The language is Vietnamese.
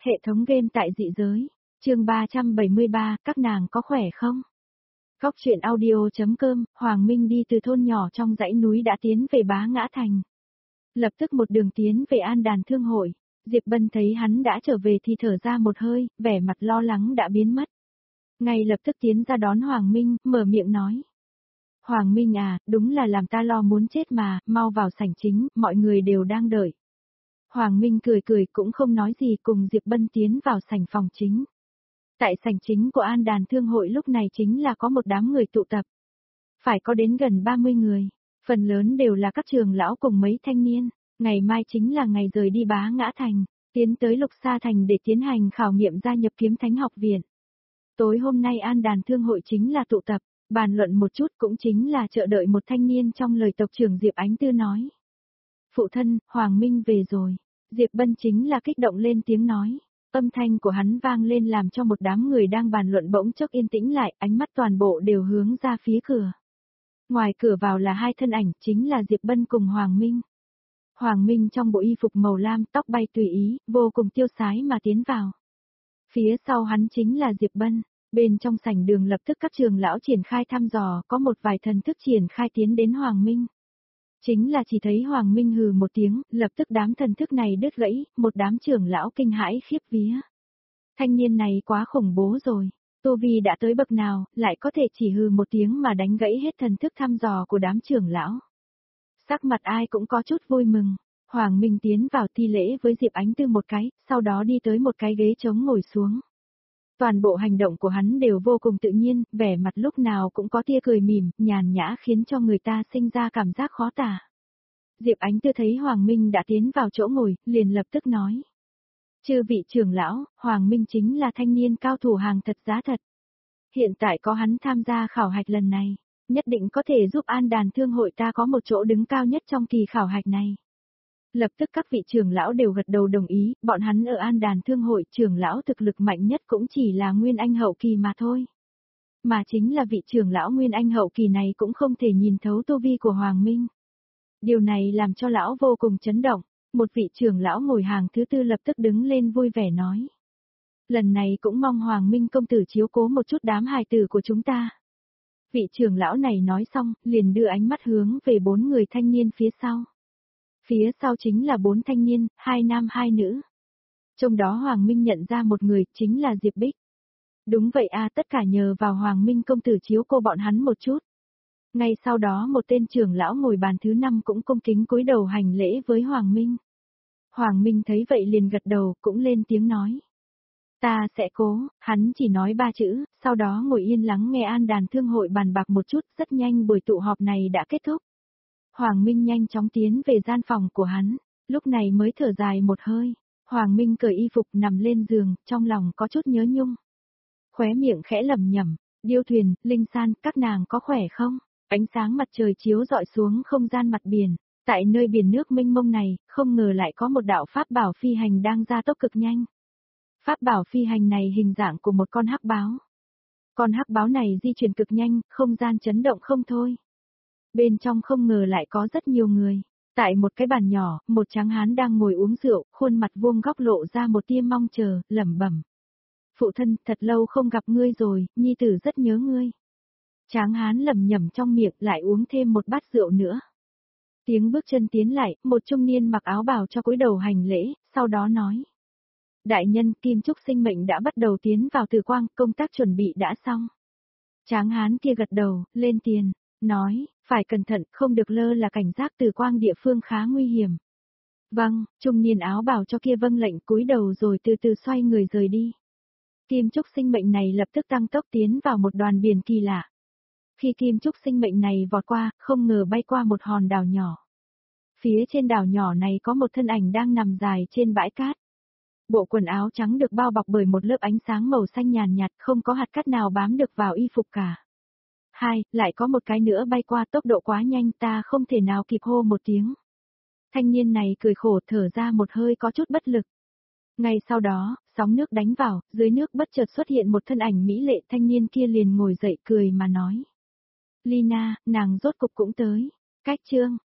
Hệ thống game tại dị giới. Chương 373, các nàng có khỏe không? Góc truyện audio.com, Hoàng Minh đi từ thôn nhỏ trong dãy núi đã tiến về Bá Ngã Thành. Lập tức một đường tiến về An Đàn Thương Hội. Diệp Bân thấy hắn đã trở về thì thở ra một hơi, vẻ mặt lo lắng đã biến mất. Ngay lập tức tiến ra đón Hoàng Minh, mở miệng nói. Hoàng Minh à, đúng là làm ta lo muốn chết mà, mau vào sảnh chính, mọi người đều đang đợi. Hoàng Minh cười cười cũng không nói gì cùng Diệp Bân tiến vào sảnh phòng chính. Tại sảnh chính của An Đàn Thương Hội lúc này chính là có một đám người tụ tập. Phải có đến gần 30 người, phần lớn đều là các trường lão cùng mấy thanh niên. Ngày mai chính là ngày rời đi Bá Ngã Thành, tiến tới Lục Sa Thành để tiến hành khảo nghiệm gia nhập Kiếm Thánh học viện. Tối hôm nay An Đàn Thương Hội chính là tụ tập, bàn luận một chút cũng chính là chờ đợi một thanh niên trong lời tộc trưởng Diệp Ánh Tư nói. Phụ thân, Hoàng Minh về rồi. Diệp Bân chính là kích động lên tiếng nói. Âm thanh của hắn vang lên làm cho một đám người đang bàn luận bỗng chốc yên tĩnh lại, ánh mắt toàn bộ đều hướng ra phía cửa. Ngoài cửa vào là hai thân ảnh, chính là Diệp Bân cùng Hoàng Minh. Hoàng Minh trong bộ y phục màu lam, tóc bay tùy ý, vô cùng tiêu sái mà tiến vào. Phía sau hắn chính là Diệp Bân, bên trong sảnh đường lập tức các trường lão triển khai thăm dò, có một vài thần thức triển khai tiến đến Hoàng Minh. Chính là chỉ thấy Hoàng Minh hừ một tiếng, lập tức đám thần thức này đứt gãy, một đám trưởng lão kinh hãi khiếp vía. Thanh niên này quá khủng bố rồi, tu vi đã tới bậc nào, lại có thể chỉ hừ một tiếng mà đánh gãy hết thần thức thăm dò của đám trưởng lão. Sắc mặt ai cũng có chút vui mừng, Hoàng Minh tiến vào thi lễ với Diệp Ánh Tư một cái, sau đó đi tới một cái ghế trống ngồi xuống. Toàn bộ hành động của hắn đều vô cùng tự nhiên, vẻ mặt lúc nào cũng có tia cười mỉm, nhàn nhã khiến cho người ta sinh ra cảm giác khó tả. Diệp Ánh Tư thấy Hoàng Minh đã tiến vào chỗ ngồi, liền lập tức nói. Chư vị trưởng lão, Hoàng Minh chính là thanh niên cao thủ hàng thật giá thật. Hiện tại có hắn tham gia khảo hạch lần này, nhất định có thể giúp An Đàn Thương Hội ta có một chỗ đứng cao nhất trong kỳ khảo hạch này. Lập tức các vị trưởng lão đều gật đầu đồng ý, bọn hắn ở An Đàn Thương Hội trưởng lão thực lực mạnh nhất cũng chỉ là Nguyên Anh hậu kỳ mà thôi. Mà chính là vị trưởng lão Nguyên Anh hậu kỳ này cũng không thể nhìn thấu tu vi của Hoàng Minh. Điều này làm cho lão vô cùng chấn động, một vị trưởng lão ngồi hàng thứ tư lập tức đứng lên vui vẻ nói. Lần này cũng mong Hoàng Minh công tử chiếu cố một chút đám hài tử của chúng ta. Vị trưởng lão này nói xong, liền đưa ánh mắt hướng về 4 người thanh niên phía sau. Phía sau chính là 4 thanh niên, 2 nam 2 nữ. Trong đó Hoàng Minh nhận ra một người, chính là Diệp Bích. Đúng vậy a, tất cả nhờ vào Hoàng Minh công tử chiếu cô bọn hắn một chút. Ngay sau đó một tên trưởng lão ngồi bàn thứ 5 cũng cung kính cúi đầu hành lễ với Hoàng Minh. Hoàng Minh thấy vậy liền gật đầu, cũng lên tiếng nói. Ta sẽ cố, hắn chỉ nói 3 chữ, sau đó ngồi yên lắng nghe An Đàn Thương Hội bàn bạc một chút, rất nhanh buổi tụ họp này đã kết thúc. Hoàng Minh nhanh chóng tiến về gian phòng của hắn, lúc này mới thở dài một hơi. Hoàng Minh cởi y phục nằm lên giường, trong lòng có chút nhớ nhung. Khóe miệng khẽ lẩm nhẩm, Điêu Thuyền, Linh San, các nàng có khỏe không? Ánh sáng mặt trời chiếu rọi xuống không gian mặt biển, tại nơi biển nước mênh mông này, không ngờ lại có một đạo pháp bảo phi hành đang ra tốc cực nhanh. Pháp bảo phi hành này hình dạng của một con hắc báo. Con hắc báo này di chuyển cực nhanh, không gian chấn động không thôi. Bên trong không ngờ lại có rất nhiều người. Tại một cái bàn nhỏ, một tráng hán đang ngồi uống rượu, khuôn mặt vuông góc lộ ra một tia mong chờ, lẩm bẩm. Phụ thân, thật lâu không gặp ngươi rồi, nhi tử rất nhớ ngươi. Tráng hán lẩm nhẩm trong miệng lại uống thêm một bát rượu nữa. Tiếng bước chân tiến lại, một trung niên mặc áo bào cho cúi đầu hành lễ, sau đó nói. Đại nhân, Kim Trúc sinh mệnh đã bắt đầu tiến vào Từ Quang, công tác chuẩn bị đã xong. Tráng hán kia gật đầu, lên tiền, nói, phải cẩn thận, không được lơ là cảnh giác, Từ Quang địa phương khá nguy hiểm. Vâng, trung niên áo bào cho kia vâng lệnh cúi đầu rồi từ từ xoay người rời đi. Kim Trúc sinh mệnh này lập tức tăng tốc tiến vào một đoàn biển kỳ lạ. Khi Kim Trúc sinh mệnh này vọt qua, không ngờ bay qua một hòn đảo nhỏ. Phía trên đảo nhỏ này có một thân ảnh đang nằm dài trên bãi cát. Bộ quần áo trắng được bao bọc bởi một lớp ánh sáng màu xanh nhàn nhạt, không có hạt cát nào bám được vào y phục cả. Lại có một cái nữa bay qua, tốc độ quá nhanh, ta không thể nào kịp hô một tiếng. Thanh niên này cười khổ thở ra một hơi có chút bất lực. Ngay sau đó, sóng nước đánh vào, dưới nước bất chợt xuất hiện một thân ảnh mỹ lệ, thanh niên kia liền ngồi dậy cười mà nói. Lina, nàng rốt cục cũng tới. Cách chương,